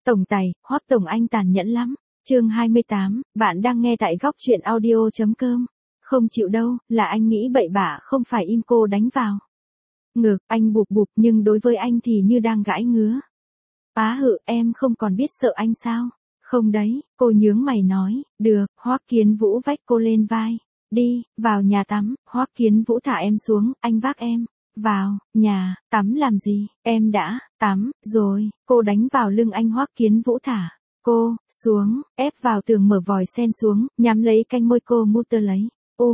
Tổng tài, Hoắc Tổng anh tàn nhẫn lắm. Chương 28, bạn đang nghe tại góc truyện audio.com. Không chịu đâu, là anh nghĩ bậy bạ không phải im cô đánh vào. Ngược, anh bụp bụp nhưng đối với anh thì như đang gãi ngứa. Á hự, em không còn biết sợ anh sao? Không đấy, cô nhướng mày nói, được, Hoắc Kiến Vũ vách cô lên vai. Đi, vào nhà tắm, Hoắc Kiến Vũ thả em xuống, anh vác em. Vào, nhà, tắm làm gì, em đã, tắm, rồi, cô đánh vào lưng anh Hoắc Kiến Vũ thả. Cô, xuống, ép vào tường mở vòi sen xuống, nhắm lấy canh môi cô mu tơ lấy.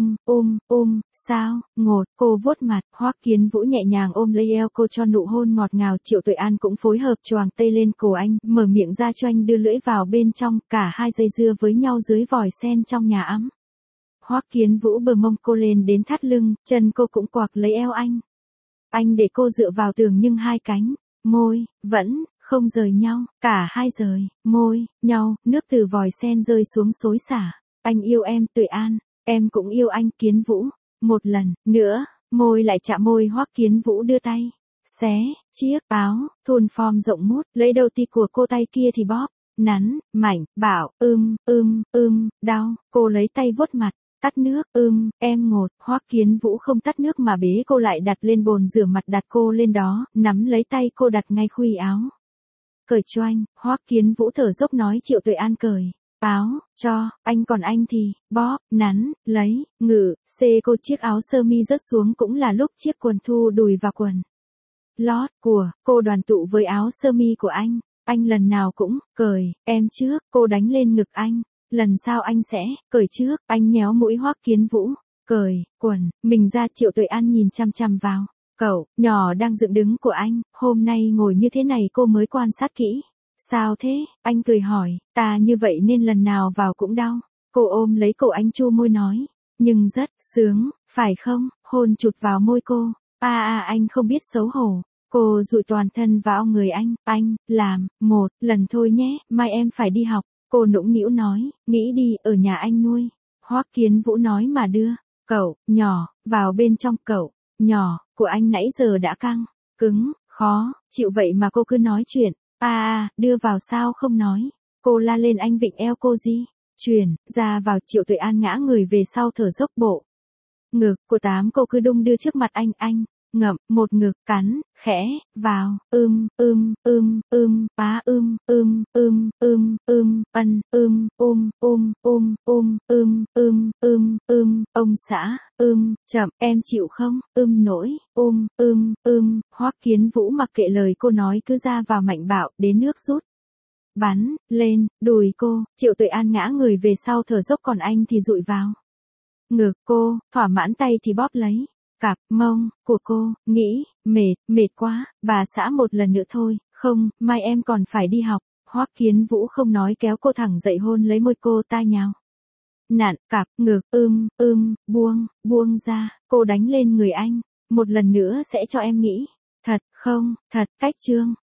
Sao, ngột, cô vuốt mặt, Hoắc Kiến Vũ nhẹ nhàng ôm lấy eo cô cho nụ hôn ngọt ngào. Triệu Tuệ An cũng phối hợp choàng tay lên cổ anh, mở miệng ra cho anh đưa lưỡi vào bên trong, cả hai dây dưa với nhau dưới vòi sen trong nhà ấm. Hoắc Kiến Vũ bờ mông cô lên đến thắt lưng, chân cô cũng quạc lấy eo anh. Anh để cô dựa vào tường nhưng hai cánh, môi, vẫn, không rời nhau, cả hai rời, môi, nhau, nước từ vòi sen rơi xuống xối xả. Anh yêu em Tuệ An, em cũng yêu anh Kiến Vũ. Một lần, nữa, môi lại chạm môi Hoắc Kiến Vũ đưa tay. Xé, chiếc, áo, thun form rộng mút, lấy đầu ti của cô tay kia thì bóp, nắn, mảnh, bảo, đau, cô lấy tay vuốt mặt. Tắt nước, em ngột, Hoắc Kiến Vũ không tắt nước mà bế cô lại đặt lên bồn rửa mặt, đặt cô lên đó, nắm lấy tay cô đặt ngay khuy áo. Cởi cho anh, Hoắc Kiến Vũ thở dốc nói. Triệu Tuệ An cởi áo cho anh, còn anh thì bóp, nắn, lấy, ngự, xê cô. Chiếc áo sơ mi rớt xuống cũng là lúc chiếc quần thu đùi vào quần lót của cô đoàn tụ với áo sơ mi của anh. Anh lần nào cũng cởi em trước, cô đánh lên ngực anh. Lần sau anh sẽ cởi trước, anh nhéo mũi Hoắc Kiến Vũ, cởi quần mình ra. Triệu Tuệ An nhìn chăm chăm vào cậu nhỏ đang dựng đứng của anh, hôm nay ngồi như thế này cô mới quan sát kỹ. Sao thế? Anh cười hỏi, ta như vậy nên lần nào vào cũng đau. Cô ôm lấy cổ anh chu môi nói, nhưng rất sướng, phải không? Hôn chụt vào môi cô. Anh không biết xấu hổ. Cô dụi toàn thân vào người anh, làm, một lần thôi nhé, mai em phải đi học. Cô nũng nĩu nói, nghĩ đi, ở nhà anh nuôi. Hoắc Kiến Vũ nói mà đưa, cậu, nhỏ, vào bên trong. Cậu, nhỏ, của anh nãy giờ đã căng, cứng, khó, chịu vậy mà cô cứ nói chuyện. Đưa vào sao không nói. Cô la lên. Anh vịn eo cô di chuyển ra vào. Triệu Tuệ An ngã người về sau thở dốc. Bộ ngực của tám cô cứ đung đưa trước mặt anh ngậm một ngực, cắn khẽ vào, ông xã, chậm, em chịu không, nỗi, Hoắc Kiến Vũ mặc kệ lời cô nói cứ ra vào mạnh bạo, đến nước rút bắn lên đùi cô. Triệu Tuệ An ngã người về sau thở dốc, còn anh thì dụi vào ngực cô, thỏa mãn tay thì bóp lấy cặp mông của cô, nghĩ, mệt quá, bà xã một lần nữa thôi, không, mai em còn phải đi học. Hoắc Kiến Vũ không nói, kéo cô thẳng dậy hôn lấy môi cô, tai nhào nặn cặp ngực, buông ra, cô đánh lên người anh, một lần nữa sẽ cho em nghĩ, thật không, thật, cách chương